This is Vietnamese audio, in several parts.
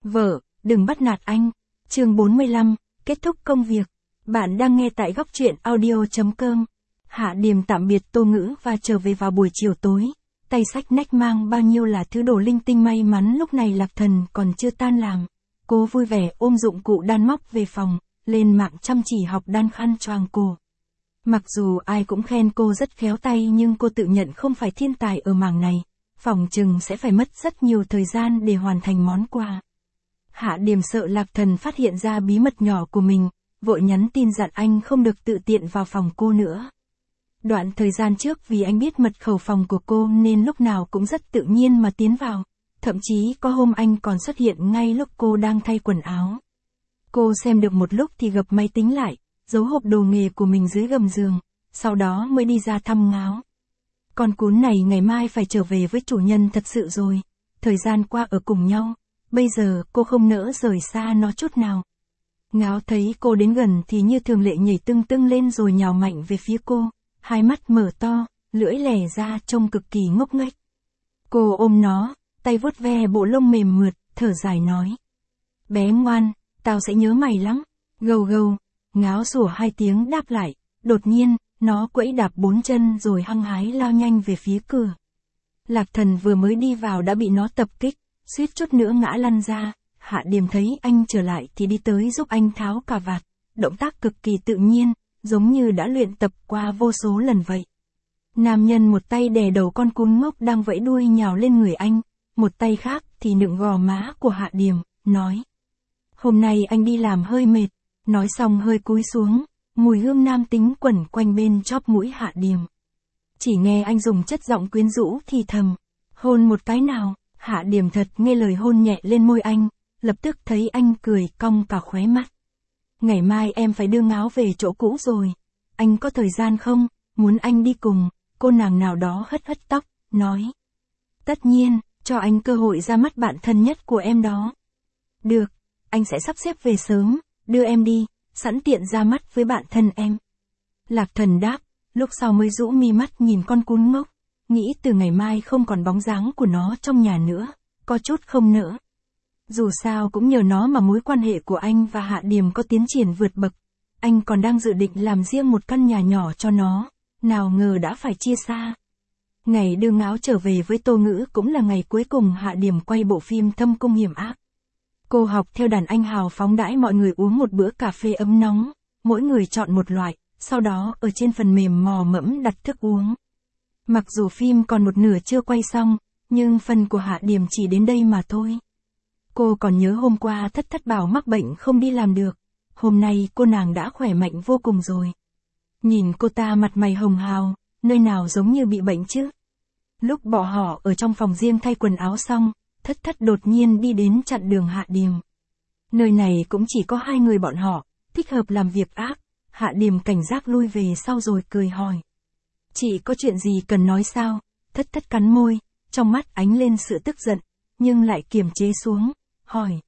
Vợ, đừng bắt nạt anh. Chương 45, kết thúc công việc. Bạn đang nghe tại góc truyện audio.com. Hạ Điềm tạm biệt Tô Ngữ và trở về vào buổi chiều tối. Tay xách nách mang bao nhiêu là thứ đồ linh tinh, may mắn lúc này Lạc Thần còn chưa tan làm. Cô vui vẻ ôm dụng cụ đan móc về phòng, lên mạng chăm chỉ học đan khăn choàng cổ. Mặc dù ai cũng khen cô rất khéo tay nhưng cô tự nhận không phải thiên tài ở mảng này. Phòng chừng sẽ phải mất rất nhiều thời gian để hoàn thành món quà. Hạ Điềm sợ Lạc Thần phát hiện ra bí mật nhỏ của mình, vội nhắn tin dặn anh không được tự tiện vào phòng cô nữa. Đoạn thời gian trước vì anh biết mật khẩu phòng của cô nên lúc nào cũng rất tự nhiên mà tiến vào. Thậm chí có hôm anh còn xuất hiện ngay lúc cô đang thay quần áo. Cô xem được một lúc thì gập máy tính lại, giấu hộp đồ nghề của mình dưới gầm giường, sau đó mới đi ra thăm Ngáo. Con cún này ngày mai phải trở về với chủ nhân thật sự rồi, thời gian qua ở cùng nhau, bây giờ cô không nỡ rời xa nó chút nào. Ngáo thấy cô đến gần thì như thường lệ nhảy tưng tưng lên rồi nhào mạnh về phía cô, hai mắt mở to, lưỡi lè ra trông cực kỳ ngốc nghếch. Cô ôm nó, tay vuốt ve bộ lông mềm mượt, thở dài nói. Bé ngoan, tao sẽ nhớ mày lắm. Gâu gâu, Ngáo sủa hai tiếng đáp lại, đột nhiên, nó quẫy đạp bốn chân rồi hăng hái lao nhanh về phía cửa. Lạc Thần vừa mới đi vào đã bị nó tập kích, suýt chút nữa ngã lăn ra. Hạ Điềm thấy anh trở lại thì đi tới giúp anh tháo cà vạt, động tác cực kỳ tự nhiên, giống như đã luyện tập qua vô số lần vậy. Nam nhân một tay đè đầu con cún ngốc đang vẫy đuôi nhào lên người anh, một tay khác thì nựng gò má của Hạ Điềm, nói. Hôm nay anh đi làm hơi mệt, nói xong hơi cúi xuống, mùi hương nam tính quẩn quanh bên chóp mũi Hạ Điềm. Chỉ nghe anh dùng chất giọng quyến rũ thì thầm, hôn một cái nào. Hạ Điềm thật nghe lời hôn nhẹ lên môi anh, lập tức thấy anh cười cong cả khóe mắt. Ngày mai em phải đưa Ngáo về chỗ cũ rồi, anh có thời gian không, muốn anh đi cùng, cô nàng nào đó hất hất tóc, nói. Tất nhiên, cho anh cơ hội ra mắt bạn thân nhất của em đó. Được, anh sẽ sắp xếp về sớm, đưa em đi, sẵn tiện ra mắt với bạn thân em. Lạc Thần đáp, lúc sau mới rũ mi mắt nhìn con cún ngốc, nghĩ từ ngày mai không còn bóng dáng của nó trong nhà nữa, có chút không nỡ. Dù sao cũng nhờ nó mà mối quan hệ của anh và Hạ Điềm có tiến triển vượt bậc. Anh còn đang dự định làm riêng một căn nhà nhỏ cho nó, nào ngờ đã phải chia xa. Ngày đưa Ngáo trở về với Tô Ngữ cũng là ngày cuối cùng Hạ Điềm quay bộ phim Thâm Cung Hiểm Ác. Cô học theo đàn anh hào phóng đãi mọi người uống một bữa cà phê ấm nóng, mỗi người chọn một loại, sau đó ở trên phần mềm mò mẫm đặt thức uống. Mặc dù phim còn một nửa chưa quay xong, nhưng phần của Hạ Điềm chỉ đến đây mà thôi. Cô còn nhớ hôm qua Thất Thất bảo mắc bệnh không đi làm được, hôm nay cô nàng đã khỏe mạnh vô cùng rồi. Nhìn cô ta mặt mày hồng hào, nơi nào giống như bị bệnh chứ. Lúc bỏ họ ở trong phòng riêng thay quần áo xong, Thất Thất đột nhiên đi đến chặn đường Hạ Điềm. Nơi này cũng chỉ có hai người bọn họ, thích hợp làm việc ác. Hạ Điềm cảnh giác lui về sau rồi cười hỏi. Chị có chuyện gì cần nói sao? Thất Thất cắn môi, trong mắt ánh lên sự tức giận, nhưng lại kiềm chế xuống, hỏi.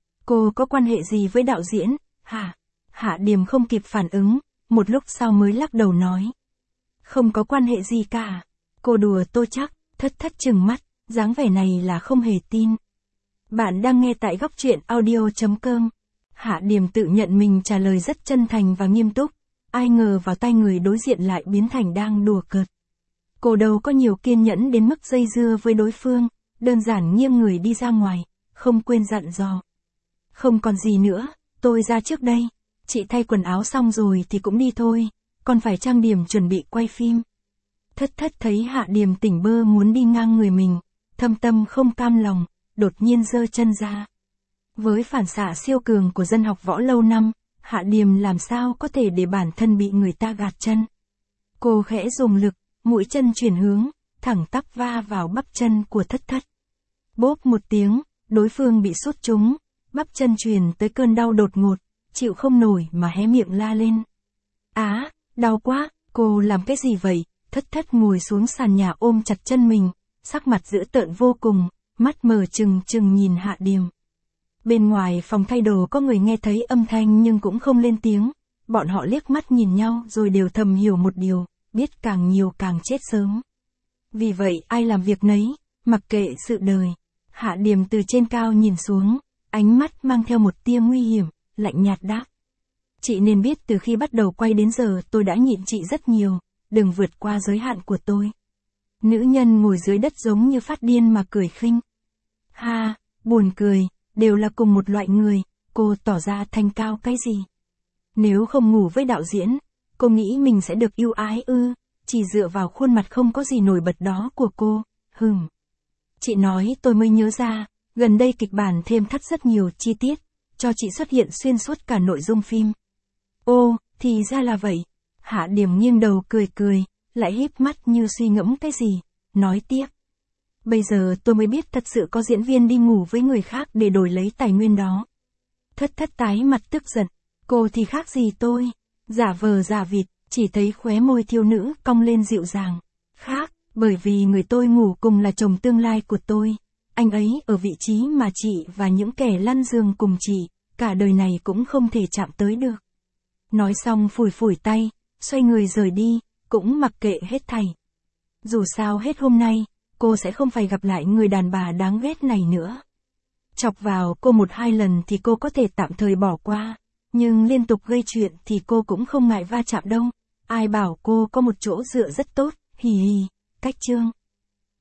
Cô có quan hệ gì với đạo diễn, hả? Hạ Điềm không kịp phản ứng, một lúc sau mới lắc đầu nói. Không có quan hệ gì cả. Cô đùa tôi chắc. Thất Thất trừng mắt, dáng vẻ này là không hề tin. Bạn đang nghe tại góc truyện audio.com. Hạ Điềm tự nhận mình trả lời rất chân thành và nghiêm túc, ai ngờ vào tai người đối diện lại biến thành đang đùa cợt. Cô đâu có nhiều kiên nhẫn đến mức dây dưa với đối phương, đơn giản nghiêng người đi ra ngoài, không quên dặn dò. Không còn gì nữa, tôi ra trước đây, chị thay quần áo xong rồi thì cũng đi thôi, còn phải trang điểm chuẩn bị quay phim. Thất Thất thấy Hạ Điềm tỉnh bơ muốn đi ngang người mình, thâm tâm không cam lòng, đột nhiên giơ chân ra. Với phản xạ siêu cường của dân học võ lâu năm, Hạ Điềm làm sao có thể để bản thân bị người ta gạt chân. Cô khẽ dùng lực, mũi chân chuyển hướng, thẳng tắp va vào bắp chân của Thất Thất. Bốp một tiếng, đối phương bị sút trúng, bắp chân truyền tới cơn đau đột ngột, chịu không nổi mà hé miệng la lên. Á, đau quá, cô làm cái gì vậy? Thất Thất ngồi xuống sàn nhà ôm chặt chân mình, sắc mặt dữ tợn vô cùng, mắt mở trừng trừng nhìn Hạ Điềm. Bên ngoài phòng thay đồ có người nghe thấy âm thanh nhưng cũng không lên tiếng, bọn họ liếc mắt nhìn nhau rồi đều thầm hiểu một điều, biết càng nhiều càng chết sớm. Vì vậy ai làm việc nấy, mặc kệ sự đời. Hạ Điềm từ trên cao nhìn xuống, Ánh mắt mang theo một tia nguy hiểm, lạnh nhạt đáp. Chị nên biết từ khi bắt đầu quay đến giờ tôi đã nhịn chị rất nhiều, đừng vượt qua giới hạn của tôi. Nữ nhân ngồi dưới đất giống như phát điên mà cười khinh. Ha, buồn cười, đều là cùng một loại người, cô tỏ ra thanh cao cái gì? Nếu không ngủ với đạo diễn, cô nghĩ mình sẽ được yêu ái ư, chỉ dựa vào khuôn mặt không có gì nổi bật đó của cô, Chị nói tôi mới nhớ ra, gần đây kịch bản thêm thắt rất nhiều chi tiết, cho chị xuất hiện xuyên suốt cả nội dung phim. Ô, thì ra là vậy. Hạ Điểm nghiêng đầu cười cười, lại híp mắt như suy ngẫm cái gì, nói tiếp. Bây giờ tôi mới biết thật sự có diễn viên đi ngủ với người khác để đổi lấy tài nguyên đó. Thất Thất tái mặt tức giận, cô thì khác gì tôi, giả vờ giả vịt, chỉ thấy khóe môi thiếu nữ cong lên dịu dàng. Khác, bởi vì người tôi ngủ cùng là chồng tương lai của tôi. Anh ấy ở vị trí mà chị và những kẻ lăn giường cùng chị, cả đời này cũng không thể chạm tới được. Nói xong phủi phủi tay, xoay người rời đi, cũng mặc kệ hết thảy. Dù sao hết hôm nay, cô sẽ không phải gặp lại người đàn bà đáng ghét này nữa. Chọc vào cô 1-2 lần thì cô có thể tạm thời bỏ qua, nhưng liên tục gây chuyện thì cô cũng không ngại va chạm đâu. Ai bảo cô có một chỗ dựa rất tốt, hì hì, cách chương.